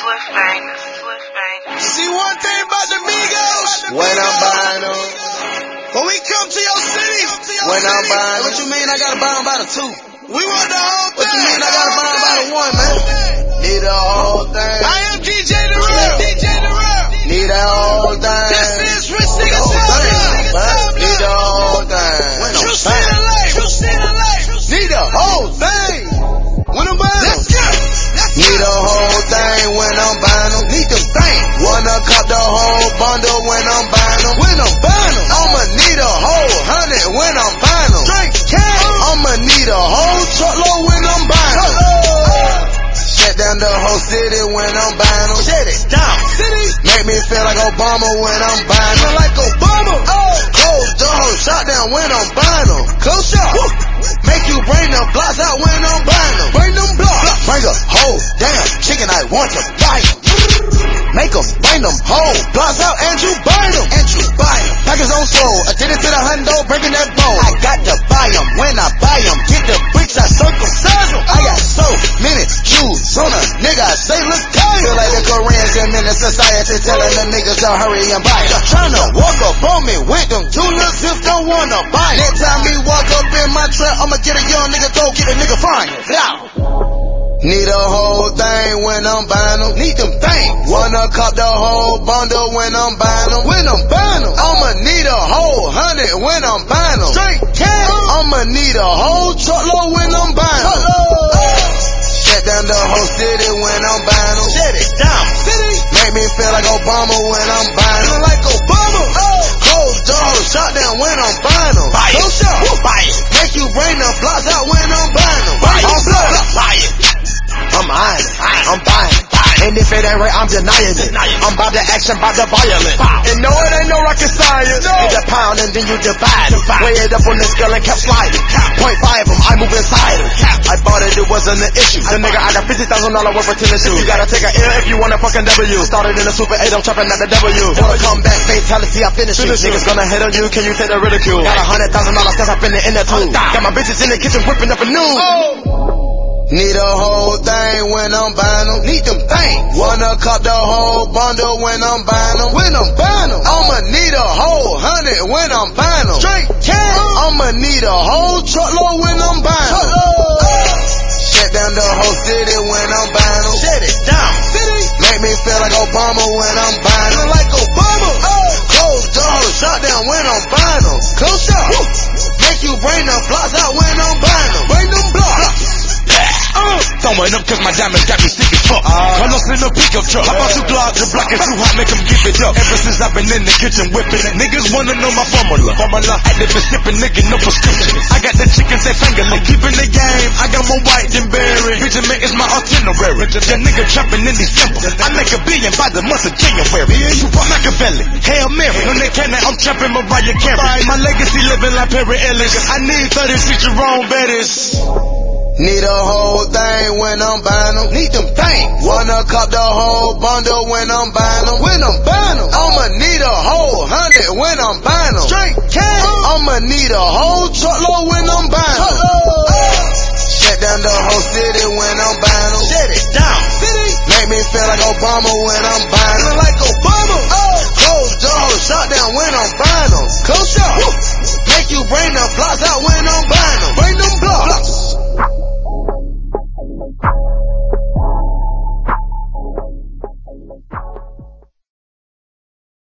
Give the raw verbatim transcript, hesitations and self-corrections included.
See one thing about the Migos, when I'm buying them, when we come to your city, when I'm buying What you mean I gotta buy them by the two? we want the whole thing. What you mean I gotta buy them by the one, man? need the whole thing, I am D J The Real, D J The Real. need the whole thing, This is Rich Nigga whole Top thing, Block. man. Need the whole thing, when True I'm City buying, Life, True City Life. need the whole thing, when I'm buying Let's them, go, let's need go. the whole thing when I'm buying them, need them things. Wanna cop the whole bundle when I'm buying them, when I'm buying them. I'ma need a whole hundred when I'm buying them. Drink cash. I'ma need a whole truckload when I'm buying them. Shut down the whole city when I'm buying them. Shut it down. City. Make me feel like Obama when I'm buying them. Feel like Obama. Oh, close the whole shot down when I'm buying them. Close shot. Make you bring them blocks out when I'm buying them. Bring them blocks. Bring a whole damn chicken, I want to buy them. Make them bring them whole blocks out and you buy them. And you buy them. Packers on soul, addicted to the hundo, breaking that bone. I got to buy them when I buy them. Get the bricks, I circumcise them. I got so many Jews on a nigga, I say look tired. Feel like the Koreans in in society telling the niggas to hurry and buy them. Tryna walk up on me with them tulips if don't wanna buy them. Next time me walk up in my trap, I'ma get a young nigga, go get a nigga fine. Need a whole thing when I'm buying them. Need them things. Wanna cop the whole bundle when I'm buying them. When I'm buying them. I'ma need a whole hundred when I'm buying them. Straight cash. I'ma need a whole truckload when I'm buying them. Shut down the whole city when I'm buying them. Shut it down. City. Make me feel like Obama when I'm buying them. Feel like Obama. Close the whole shot down when I'm buying them. Buy it. Close shot. Buy it. Make you bring the blocks out when I'm buying them. Buy it. I'm block. Buy it. I'm eyeing it. I'm buying it. And if it ain't right, I'm denying it. I'm about the action, about the violence. And no, it ain't no rocket science. Hit the pound and then you divide it. Weigh it up on the scale and kept sliding. Point five them, I move inside it. I bought it, it wasn't an issue. The nigga, I got fifty thousand dollars worth of tennis shoes. You gotta take a L if you want a fucking W. Started in a Super eight, I'm trapping at the W. Wanna come back, fatality, I finish you. Niggas gonna hate on you, can you take the ridicule? Got a hundred thousand dollars cause I spend it in that too. Got my bitches in the kitchen whipping up a news. Need a whole thing when I'm buying them. Need them things. Wanna cop the whole bundle when I'm buying them. When I'm buying them. I'ma need a whole hundred when I'm buying them. Straight cash. I'ma need a whole truckload when I'm buying them. Shut down the whole city when I'm buying them. Shut it down. City. Make me feel like Obama when I'm buying them. Feel like Obama. Close the whole shot down when I'm buying them. Close shot. Make you bring the blocks out when I'm buying them. Bring them blocks. Throwing up cause my diamonds got me sick as fuck. Uh, I lost in a pickup truck. How about you glide? The block is too hot, make them give it up. Ever since I've been in the kitchen whipping it, niggas wanna know my formula. Formula, active and sipping, nigga, no prescription. I got the chicken, say finger, I'm keeping the game. I got more white than berry. Benjamin is my itinerary. That nigga trapping in December. I make a billion by the month of January. You want Machiavelli, Hail Mary. On the cannon, I'm trapping Mariah Carey. My legacy living like Perry Ellis. I need thirty-six Jerome Bettis. Need a whole thing when I'm buying them. Need them things. Wanna cop the whole bundle when I'm buying them. When I'm buying them. I'ma need a whole hundred when I'm buying them. Straight cash. I'ma need a whole truckload when I'm buying them. Shut down the whole city when I'm buying them.